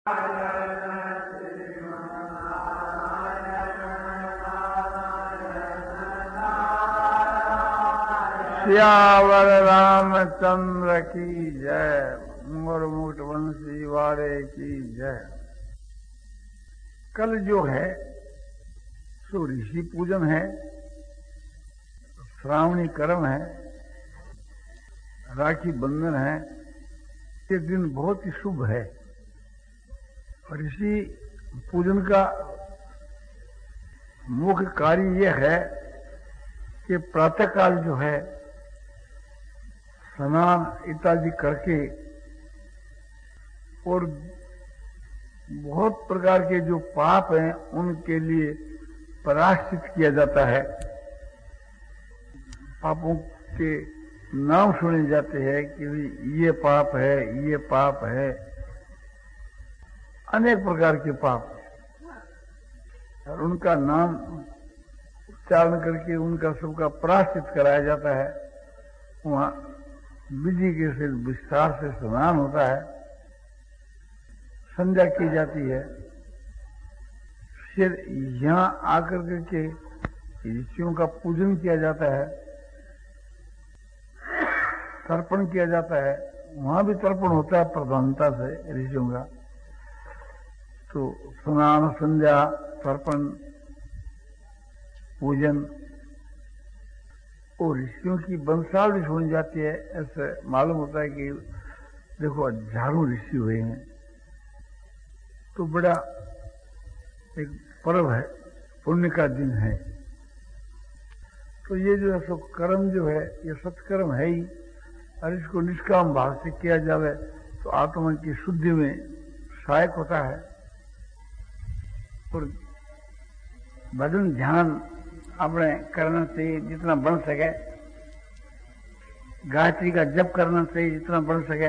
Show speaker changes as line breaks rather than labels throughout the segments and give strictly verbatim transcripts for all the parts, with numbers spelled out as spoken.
सियावर रामचंद्र की जय, मोर मुकुट वंशी वाले की जय। कल जो है सो ऋषि पूजन है, श्रावणी कर्म है, राखी बंधन है। ये दिन बहुत ही शुभ है। ऋषि पूजन का मुख्य कार्य यह है कि प्रातःकाल जो है स्नान इत्यादि करके और बहुत प्रकार के जो पाप हैं उनके लिए प्रायश्चित किया जाता है। पापों के नाम सुने जाते हैं कि ये पाप है, ये पाप है, अनेक प्रकार के पाप, और उनका नाम उच्चारण करके उनका सबका प्रायश्चित कराया जाता है। वहां विधि के से विस्तार से स्नान होता है, संध्या की जाती है, फिर यहाँ आकर के ऋषियों का पूजन किया जाता है, तर्पण किया जाता है। वहां भी तर्पण होता है प्रधानता से ऋषियों का। तो स्नान, संध्या, तर्पण, पूजन और ऋषियों की वंशावली सुनी जाती है। ऐसे मालूम होता है कि देखो हजारों ऋषि हुए हैं, तो बड़ा एक पर्व है, पुण्य का दिन है। तो ये जो है सो कर्म जो है ये सत्कर्म है ही, और इसको निष्काम भाव से किया जाए तो आत्मा की शुद्धि में सहायक होता है। और भजन ध्यान अपने करना चाहिए जितना बन सके, गायत्री का जप करना चाहिए जितना बन सके।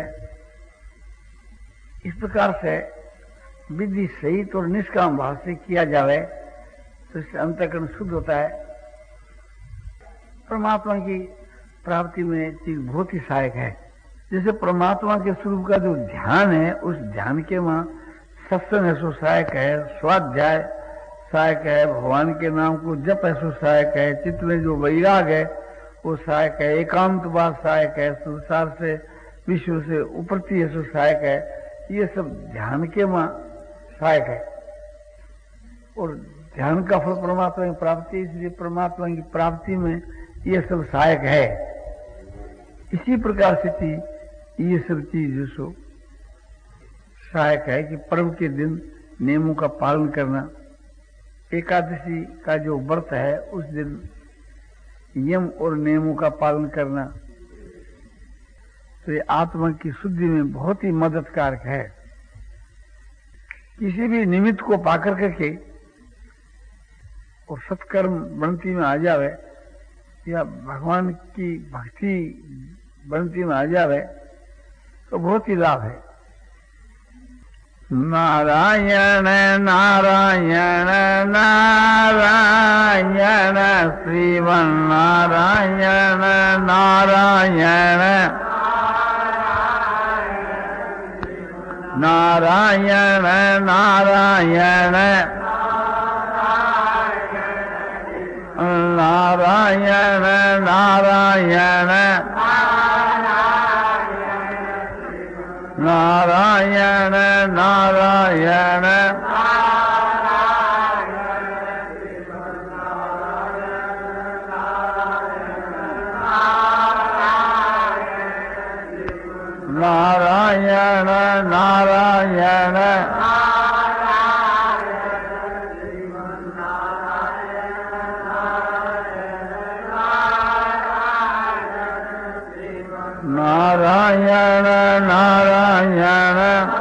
इस प्रकार से विधि सहित और निष्काम भाव से किया जाए तो इससे अंतःकरण शुद्ध होता है। परमात्मा की प्राप्ति में चीज बहुत ही सहायक है। जैसे परमात्मा के स्वरूप का जो ध्यान है, उस ध्यान के वहां सत्संग है सो सहायक है, स्वाध्याय सहायक है, भगवान के नाम को जप है सो सहायक है, चित्त में जो वैराग है वो सहायक है, एकांतवाद सहायक है, संसार से विश्व से उपरती है सो सहायक है। ये सब ध्यान के वहां सहायक है। और ध्यान का फल परमात्मा की प्राप्ति, इसलिए परमात्मा की प्राप्ति में ये सब सहायक है। इसी प्रकार से ये सब चीज जो सो सहायक है कि पर्व के दिन नियमों का पालन करना। एकादशी का जो व्रत है उस दिन यम और नियमों का पालन करना, तो ये आत्मा की शुद्धि में बहुत ही मददकारक है। किसी भी निमित्त को पाकर करके और सत्कर्म बनती में आ जावे या भगवान की भक्ति बनती में आ जावे तो बहुत ही लाभ है। नारायण नारायण नारायण श्रीमन नारायण नारायण नारायण नारायण नारायण नारायण नारायण नारायण नारायण नारायण नारायण नारायण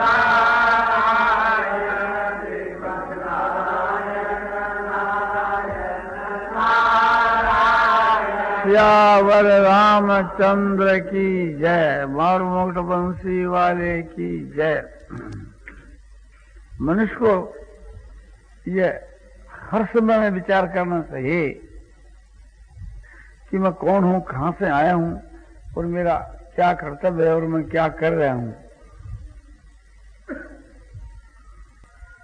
सियावर रामचंद्र की जय, मोर मुकुट वंशी वाले की जय। मनुष्य को ये हर समय में विचार करना चाहिए कि मैं कौन हूं, कहां से आया हूं और मेरा क्या कर्तव्य है और मैं क्या कर रहा हूं।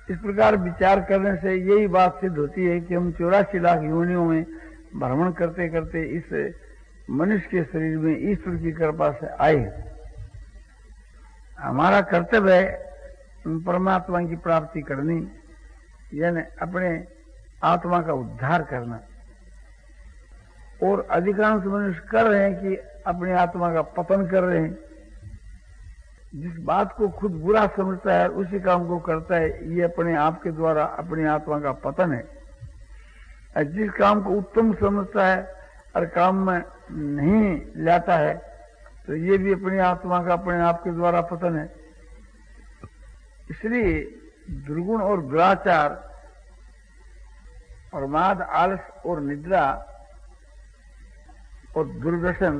इस प्रकार विचार करने से यही बात सिद्ध होती है कि हम चौरासी लाख योनियों में भ्रमण करते करते इस मनुष्य के शरीर में ईश्वर की कृपा से आए। हमारा कर्तव्य है परमात्मा की प्राप्ति करनी, यानी अपने आत्मा का उद्धार करना। और अधिकांश मनुष्य कर रहे हैं कि अपनी आत्मा का पतन कर रहे हैं। जिस बात को खुद बुरा समझता है उसी काम को करता है, ये अपने आप के द्वारा अपनी आत्मा का पतन है। और जिस काम को उत्तम समझता है और काम में नहीं लाता है तो ये भी अपनी आत्मा का अपने आप के द्वारा पतन है। इसलिए दुर्गुण और दुराचार, प्रमाद, आलस और निद्रा और दुर्व्यसन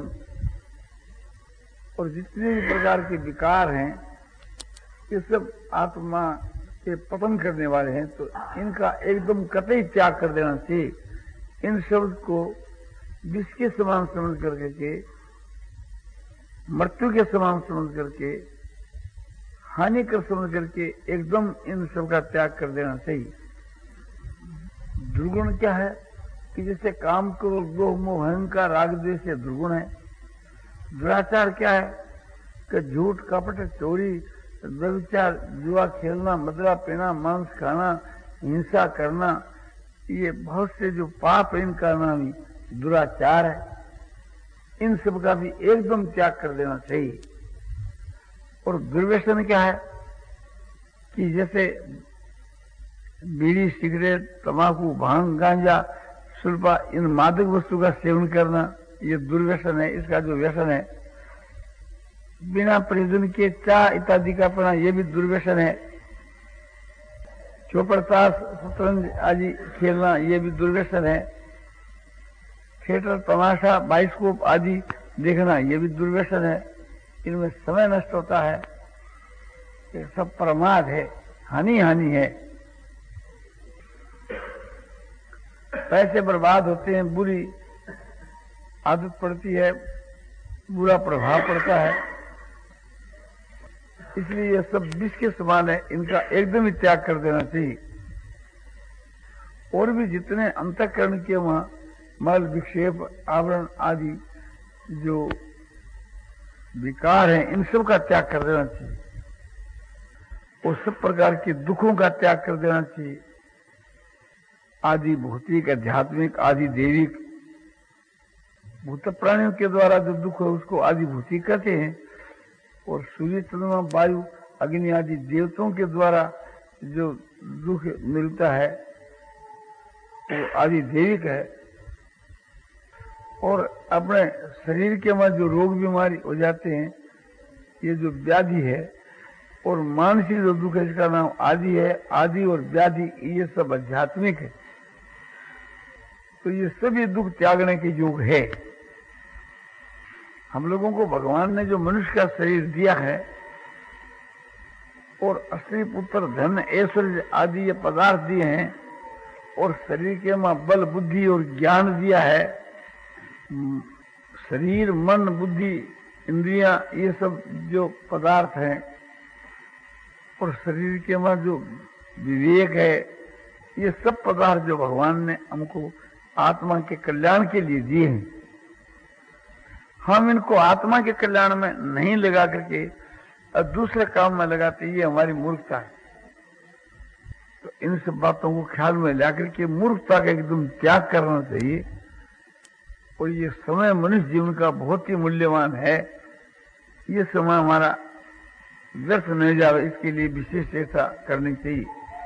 और जितने भी प्रकार के विकार हैं ये सब आत्मा के पतन करने वाले हैं। तो इनका एकदम कतई त्याग कर देना चाहिए। इन शब्द को विष के समान समझ करके के, मृत्यु के समान समझ करके, हानिकर समझ करके एकदम इन सब का त्याग कर देना चाहिए। दुर्गुण क्या है कि जैसे काम, क्रोध, लोभ, मोह, अहंकार, राग, द्वेष ये दुर्गुण है। दुराचार क्या है कि झूठ, कपट, चोरी, व्यभिचार, जुआ खेलना, मदिरा पीना, मांस खाना, हिंसा करना, ये बहुत से जो पाप है इनका नाम ही दुराचार है। इन सब का भी एकदम त्याग कर देना चाहिए। और दुर्व्यसन क्या है कि जैसे बीड़ी, सिगरेट, तंबाकू, भांग, गांजा, सुल्फा, इन मादक वस्तु का सेवन करना, ये दुर्व्यसन है। इसका जो व्यसन है बिना प्रयोजन के चाह इत्यादि का पना, ये भी दुर्व्यसन है। चौपड़, ताश, शतरंज आदि खेलना, ये भी दुर्व्यसन है। थिएटर, तमाशा, बाइस्कोप आदि देखना, ये भी दुर्व्यसन है। इनमें समय नष्ट होता है, ये सब प्रमाद है, हानि हानि है। पैसे बर्बाद होते हैं, बुरी आदत पड़ती है, बुरा प्रभाव पड़ता है। इसलिए ये सब विष के समान है, इनका एकदम ही त्याग कर देना चाहिए। और भी जितने अंतःकरण के वहां मल, विक्षेप, आवरण आदि जो विकार हैं, इन सब का त्याग कर देना चाहिए। और सब प्रकार के दुखों का त्याग कर देना चाहिए। आदि भौतिक, आध्यात्मिक, आदि देविक, भूत प्राणियों के द्वारा जो दुख है उसको आदि भौतिक कहते हैं। और सूर्य, चंद्रमा, वायु, अग्नि आदि देवताओं के द्वारा जो दुख मिलता है वो आदि देविक है। और अपने शरीर के में जो रोग बीमारी हो जाते हैं, ये जो व्याधि है, और मानसिक जो दुख है इसका नाम आदि है। आदि और व्याधि ये सब आध्यात्मिक है। तो ये सभी दुख त्यागने के योग है। हम लोगों को भगवान ने जो मनुष्य का शरीर दिया है और स्त्री, पुत्र, धन, ऐश्वर्य आदि ये पदार्थ दिए हैं, और शरीर के में बल, बुद्धि और ज्ञान दिया है। शरीर, मन, बुद्धि, इंद्रियां, ये सब जो पदार्थ हैं, और शरीर के में जो विवेक है, ये सब पदार्थ जो भगवान ने हमको आत्मा के कल्याण के लिए दिए हैं। हम इनको आत्मा के कल्याण में नहीं लगा करके और दूसरे काम में लगाते, ये हमारी मूर्खता है। तो इन सब बातों को ख्याल में लाकर के मूर्खता का एकदम त्याग करना चाहिए। और ये समय मनुष्य जीवन का बहुत ही मूल्यवान है। ये समय हमारा व्यर्थ नहीं जाए, इसके लिए विशेष चेष्टा करनी चाहिए।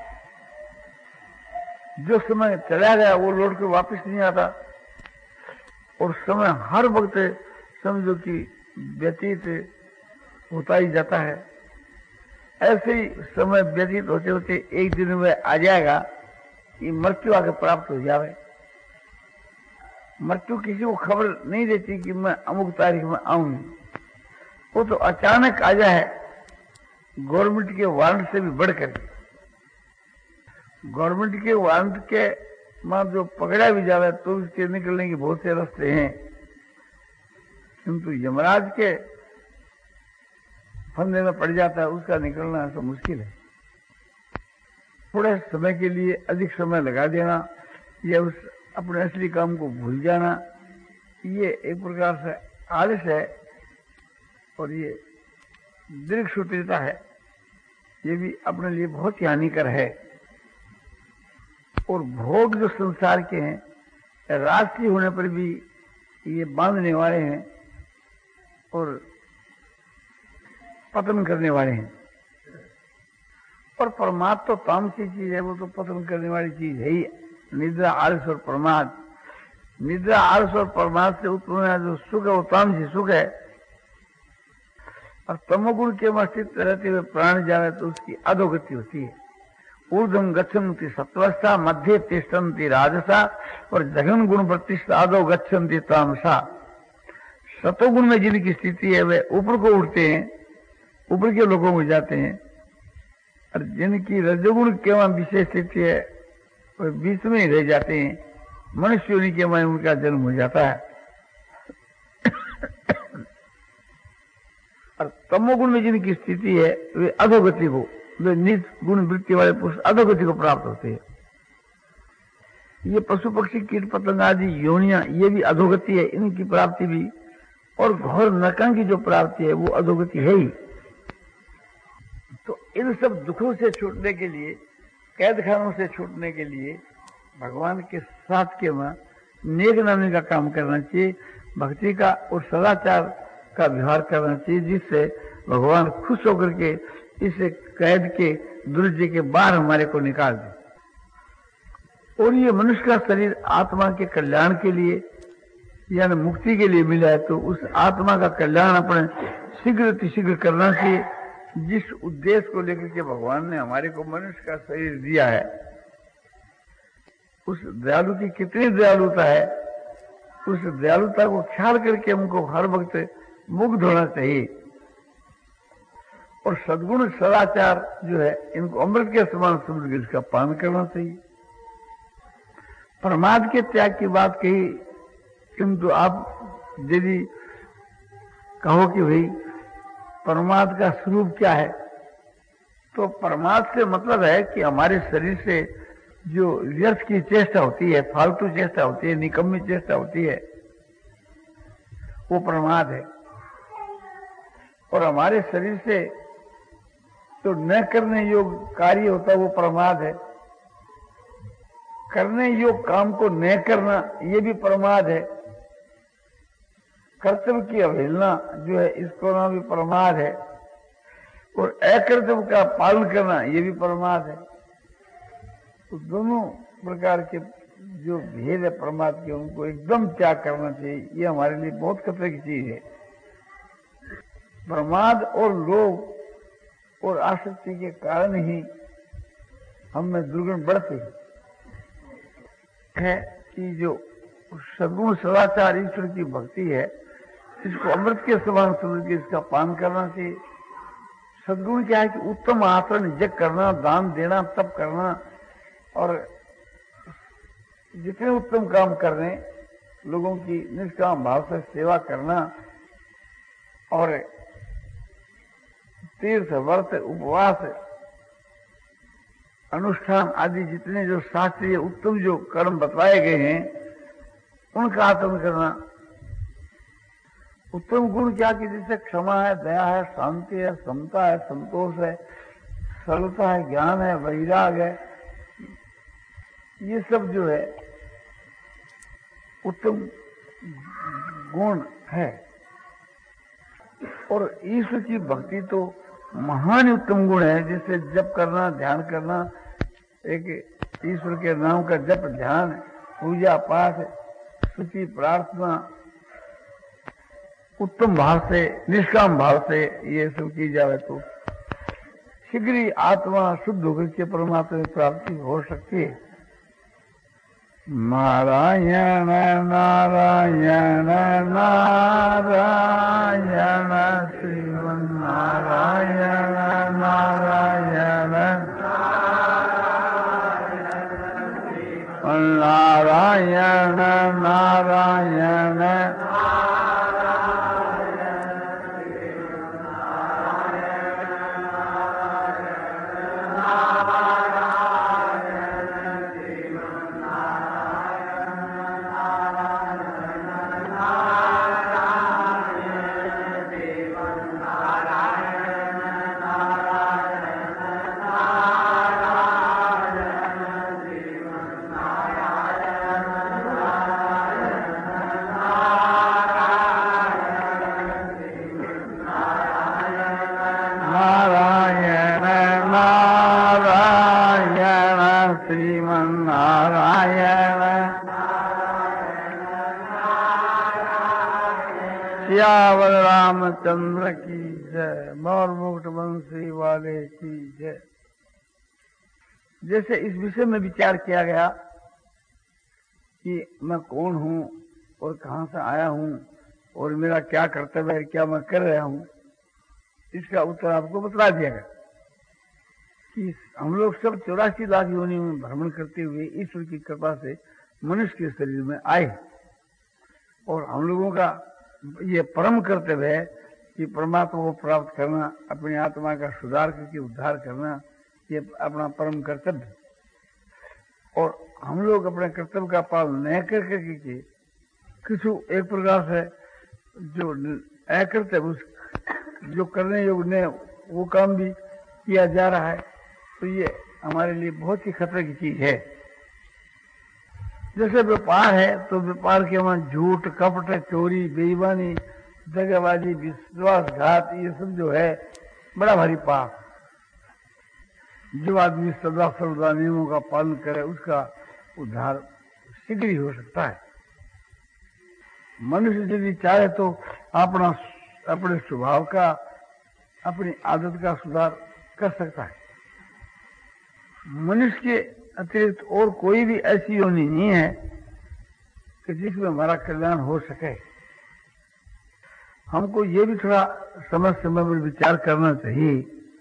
जो समय चला गया वो लौट के वापस नहीं आता, और समय हर वक्त समझो कि व्यतीत होता ही जाता है। ऐसे ही समय व्यतीत होते होते एक दिन में आ जाएगा कि मृत्यु आके प्राप्त हो जाए। मृत्यु किसी को खबर नहीं देती कि मैं अमुक तारीख में आऊंगी, वो तो अचानक आ जाए, गवर्नमेंट के वारंट से भी बढ़कर। गवर्नमेंट के वारंट के मां जो पकड़ा भी जावे तो उसके निकलने के बहुत से रास्ते हैं, किंतु यमराज के फंदे में पड़ जाता है, उसका निकलना तो मुश्किल है। थोड़े समय के लिए अधिक समय लगा देना या उस अपने असली काम को भूल जाना, ये एक प्रकार से आलस है और ये दीर्घ सूत्रिता है। ये भी अपने लिए बहुत ही हानिकर है। और भोग जो संसार के हैं, राष्ट्रीय होने पर भी ये बांधने वाले हैं और पतन करने वाले हैं। और प्रमाद तो तामसी चीज है, वो तो पतन करने वाली चीज है ही। निद्रा, आलस और प्रमाद, निद्रा, आलस और प्रमाद से उत्पन्न जो सुख है वो तामसी सुख है। और तमोगुण के अस्तित्व रहते हुए प्राण जावे तो उसकी अधोगति होती है। ऊर्ध्वं गच्छन्ति सत्वस्था, मध्य तिष्ठन्ति राजसा और जघन गुण प्रतिष्ठा अधो गच्छन्ति तामसा। सतोगुण में जिनकी स्थिति है वे ऊपर को उठते हैं, ऊपर के लोगों में जाते हैं। और जिनकी रजोगुण के वहां विशेष स्थिति है वे बीच में ही रह जाते हैं, मनुष्य योनि के वहां उनका जन्म हो जाता है। और तमोगुण में जिनकी स्थिति है वे अधोगति को, वे नीच गुण वृत्ति वाले पुरुष अधोगति को प्राप्त होते हैं। ये पशु पक्षी कीट पतंग आदि योनियां, ये भी अधोगति है, इनकी प्राप्ति भी। और घोर नरकों की जो प्राप्ति है वो अधोगति है ही। तो इन सब दुखों से छूटने के लिए, कैद खानों से छूटने के लिए भगवान के साथ के वहां नेक नामी का काम करना चाहिए, भक्ति का और सदाचार का व्यवहार करना चाहिए, जिससे भगवान खुश होकर के इस कैद के दुर्जय के बाहर हमारे को निकाल दे। और ये मनुष्य का शरीर आत्मा के कल्याण के लिए यानी मुक्ति के लिए मिला है, तो उस आत्मा का कल्याण अपने शीघ्र अतिशीघ्र करना चाहिए। जिस उद्देश्य को लेकर के भगवान ने हमारे को मनुष्य का शरीर दिया है, उस दयालु की कितनी दयालुता है, उस दयालुता को ख्याल करके हमको हर वक्त मुग्ध होना चाहिए। और सद्गुण सदाचार जो है, इनको अमृत के समान समझ कर इसका पान करना चाहिए। प्रमाद के त्याग की बात कही, किंतु आप यदि कहो कि भाई प्रमाद का स्वरूप क्या है, तो प्रमाद से मतलब है कि हमारे शरीर से जो व्यर्थ की चेष्टा होती है, फालतू चेष्टा होती है, निकम्मी चेष्टा होती है, वो प्रमाद है। और हमारे शरीर से तो न करने योग्य कार्य होता है वो प्रमाद है। करने योग्य काम को न करना ये भी प्रमाद है। कर्तव्य की अवहेलना जो है इसको नाम भी प्रमाद है। और अकर्तव्य का पालन करना ये भी प्रमाद है। तो दोनों प्रकार के जो भेद है प्रमाद के, उनको एकदम त्याग करना चाहिए। ये हमारे लिए बहुत खतरे की चीज है। प्रमाद और लोभ और आसक्ति के कारण ही हम में दुर्गुण बढ़ते है कि जो सद्गुण सदाचार ईश्वर की भक्ति है, इसको अमृत के समान समझ के इसका पान करना चाहिए। सद्गुण क्या है कि उत्तम आचरण, यज्ञ करना, दान देना, तप करना और जितने उत्तम काम करने, लोगों की निष्काम भाव से सेवा करना और तीर्थ, व्रत, उपवास, अनुष्ठान आदि जितने जो शास्त्रीय उत्तम जो कर्म बतलाए गए हैं, उनका आचरण करना। उत्तम गुण क्या कि जैसे क्षमा है, दया है, शांति है, समता है, संतोष है, सरलता है, ज्ञान है, वैराग है, ये सब जो है उत्तम गुण है। और ईश्वर की भक्ति तो महान उत्तम गुण है। जैसे जप करना, ध्यान करना, एक ईश्वर के नाम का जप, ध्यान, पूजा पाठ, स्तुति, प्रार्थना उत्तम भाव से, निष्काम भाव से ये सब की जाए तो शीघ्र ही आत्मा शुद्ध होकर के परमात्मा की प्राप्ति हो सकती है। नारायण नारायण नारायण श्रीमन नारायण नारायण नारायण नारायण सियावर रामचंद्र की जय। मोर मुकुट बंसी वाले की जय। जैसे इस विषय में विचार किया गया कि मैं कौन हूं और कहां से आया हूं और मेरा क्या कर्तव्य है, क्या मैं कर रहा हूं, इसका उत्तर आपको बता दिया गया कि हम लोग सब चौरासी लाख योनियों में भ्रमण करते हुए ईश्वर की कृपा से मनुष्य के शरीर में आए और हम लोगों का ये परम कर्तव्य है कि परमात्मा को प्राप्त करना, अपनी आत्मा का सुधार करके उद्धार करना, ये अपना परम कर्तव्य। और हम लोग अपने कर्तव्य का पालन न कर करके के किसी एक प्रकार से जो अकर्तव्य उस जो करने योग्य वो काम भी किया जा रहा है, तो ये हमारे लिए बहुत ही खतरे की चीज है। जैसे व्यापार है तो व्यापार के वहां झूठ, कपट, चोरी, बेईमानी, दगाबाजी, विश्वासघात, ये सब जो है बड़ा भारी पाप। जो आदमी सदा सर्वदा नियमों का पालन करे उसका उद्धार शीघ्र ही हो सकता है। मनुष्य यदि चाहे तो अपना अपने स्वभाव का, अपनी आदत का सुधार कर सकता है। मनुष्य के अतिरिक्त और कोई भी ऐसी योनि नहीं है कि जिसमें हमारा कल्याण हो सके। हमको ये भी थोड़ा समय समय पर विचार करना चाहिए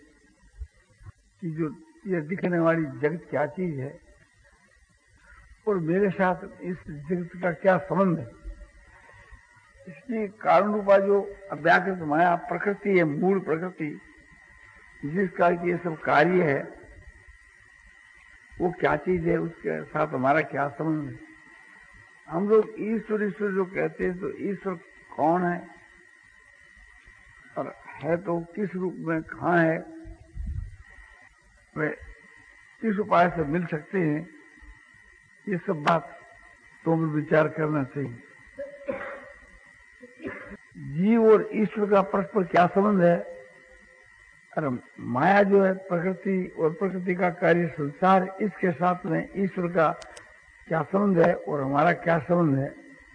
कि जो ये दिखने वाली जगत क्या चीज है और मेरे साथ इस जगत का क्या संबंध है। इसकी कारण रूपा जो अव्याकृत माया प्रकृति है, मूल प्रकृति जिसका ये सब कार्य है, वो क्या चीज है, उसके साथ हमारा क्या संबंध है। हम लोग ईश्वर ईश्वर जो कहते हैं, तो ईश्वर कौन है और है तो किस रूप में, कहाँ है, वे किस उपाय से मिल सकते हैं, ये सब बात तो हमें विचार करना चाहिए। जीव और ईश्वर का परस्पर क्या संबंध है। अरे माया जो है प्रकृति और प्रकृति का कार्य संसार, इसके साथ में ईश्वर का क्या संबंध है और हमारा क्या संबंध है,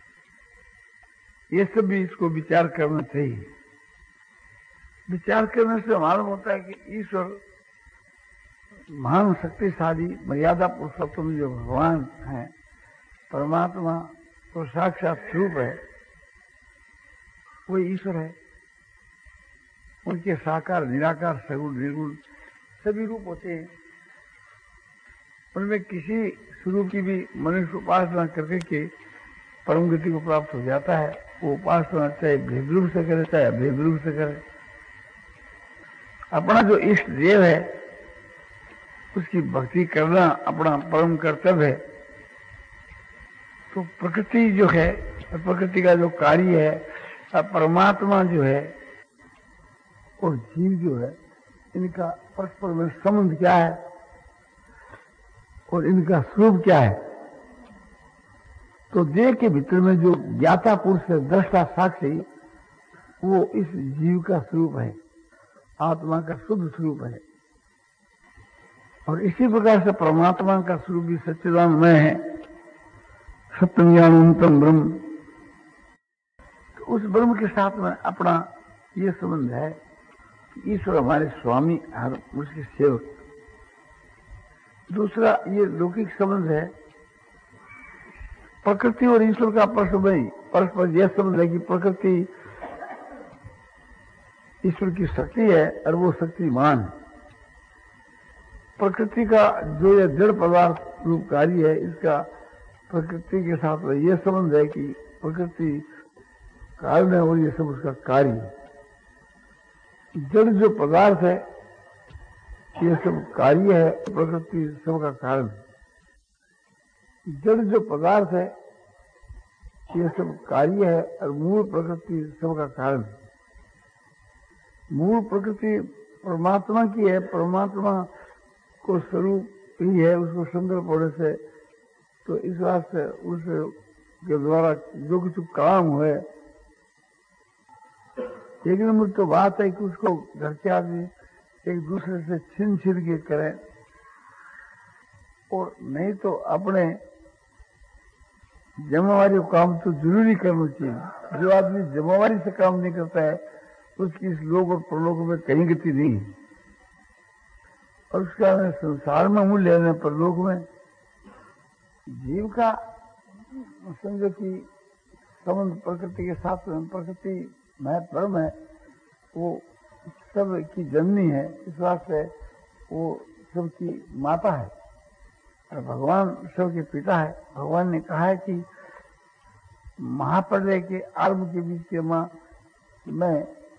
ये सब भी इसको विचार करना चाहिए। विचार करने से मालूम होता है कि ईश्वर महान शक्तिशाली मर्यादा पुरुषोत्तम जो भगवान है, परमात्मा तो साक्षात स्वरूप है, वो ईश्वर है। उनके साकार, निराकार, सगुण, निर्गुण सभी रूप होते हैं। उनमें किसी स्वरूप की भी मनुष्य उपासना करके के परम गति को प्राप्त हो जाता है। वो उपासना चाहे भेद रूप से करे चाहे अभेद रूप से करे। अपना जो इष्ट देव है उसकी भक्ति करना अपना परम कर्तव्य है। तो प्रकृति जो है, प्रकृति का जो कार्य है, परमात्मा जो है और जीव जो है, इनका परस्पर में संबंध क्या है और इनका स्वरूप क्या है। तो देह के भीतर में जो ज्ञाता पुरुष है, दृष्टा साक्षी, वो इस जीव का स्वरूप है, आत्मा का शुद्ध स्वरूप है। और इसी प्रकार से परमात्मा का स्वरूप भी सच्चिदानंदमय है, सत्यम ज्ञानंतम ब्रह्म। तो उस ब्रह्म के साथ में अपना ये संबंध है कि ईश्वर हमारे स्वामी और उसके सेवक। दूसरा ये लौकिक संबंध है, प्रकृति और ईश्वर का परस्पर परस्पर यह संबंध है कि प्रकृति ईश्वर की शक्ति है और वो शक्तिमान है। प्रकृति का जो यह जड़ पदार्थ रूप कार्य है, इसका प्रकृति के साथ में यह संबंध है कि प्रकृति कारण है और ये सब उसका कार्य है। जड़ जो पदार्थ है ये सब कार्य है, प्रकृति सबका कारण है। जड़ जो पदार्थ है ये सब कार्य है और मूल प्रकृति सबका कारण है। मूल प्रकृति परमात्मा की है, परमात्मा को स्वरूप ही है, उसको संकल्प होने से, तो इस बात से उसके द्वारा जो कुछ काम हुए, एक नंबर तो बात है कि उसको घर के आदमी एक दूसरे से छिन छिन के करें और नहीं तो अपने जिम्मेवारी काम तो जरूरी करना चाहिए। जो आदमी जिम्मेवारी से काम नहीं करता है उसकी इस लोक और परलोक में कहीं गति नहीं है। और उसका संसार में मूल्य है, परलोक में जीव का समझो कि संबंध प्रकृति के साथ में, प्रकृति महत्वपूर्ण है, वो सब की जननी है, इस वास्ते वो सबकी माता है और भगवान सबके पिता है। भगवान ने कहा है कि महाप्रलय के आरंभ के बीच के मां मैं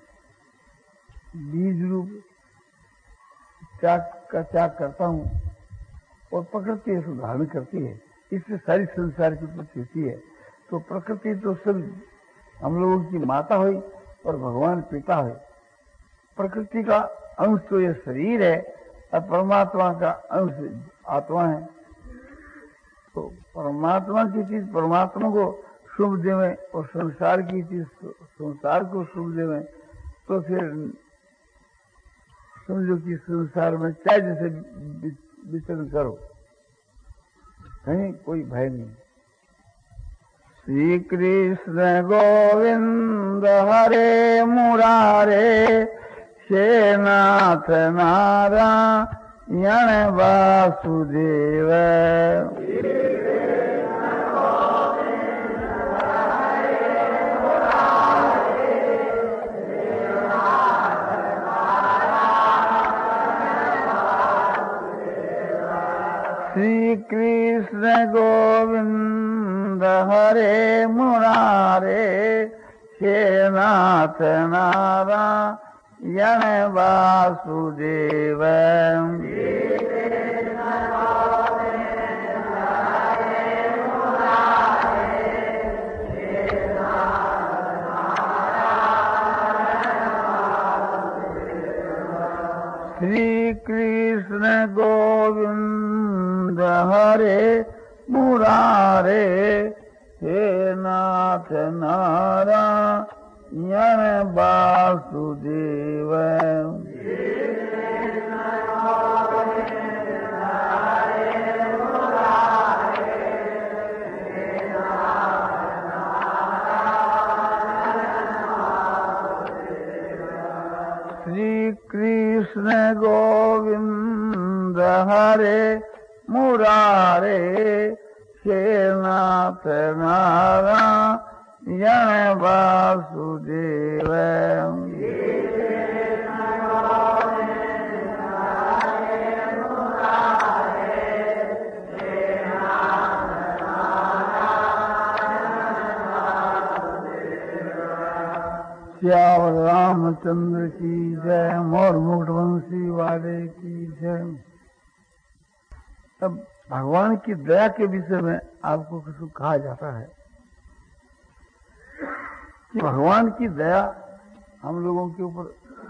बीज रूप त्याग का त्याग करता हूँ और प्रकृति इसको धारण करती है, इससे सारी संसार की उत्पत्ति होती है। तो प्रकृति तो सब हम लोगों की माता हुई और भगवान पिता हुए। प्रकृति का अंश तो ये शरीर है और परमात्मा का अंश आत्मा है। तो परमात्मा की चीज परमात्मा को शुभ देवे और संसार की चीज संसार को शुभ देवे, तो फिर समझो कि संसार में चाहे जैसे विचरण करो, कहीं कोई भय नहीं। श्री कृष्ण गोविंद हरे मुरारे, हे नाथ नारायण वासुदेव। श्री कृष्ण गोविंद हरे मुरारे, हे नाथ नारायण वासुदेव। श्री कृष्ण गोविंद हरे मुरारे, हे नाथ नारायण वासुदेव। श्री कृष्ण गोविंद हरे मुरारे, हे नाथ नारायण वासुदेव। श्याम रामचंद्र की जय, मोर मुकुटवंशी वाले की जय। तब भगवान की दया के विषय में आपको कुछ कहा जाता है कि भगवान की दया हम लोगों के ऊपर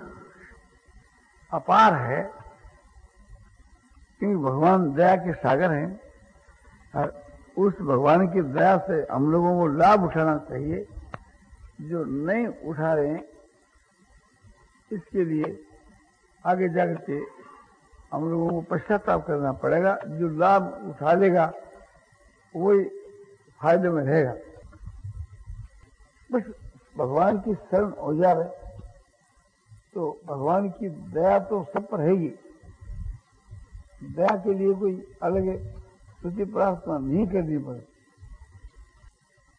अपार है, क्योंकि भगवान दया के सागर हैं और उस भगवान की दया से हम लोगों को लाभ उठाना चाहिए। जो नहीं उठा रहे हैं इसके लिए आगे जाकर के हम लोगों को पश्चाताप करना पड़ेगा। जो लाभ उठा लेगा वही फायदे में रहेगा। बस भगवान की शरण हो जाए तो भगवान की दया तो सब पर रहेगी। दया के लिए कोई अलग स्तुति प्रार्थना नहीं करनी पड़े।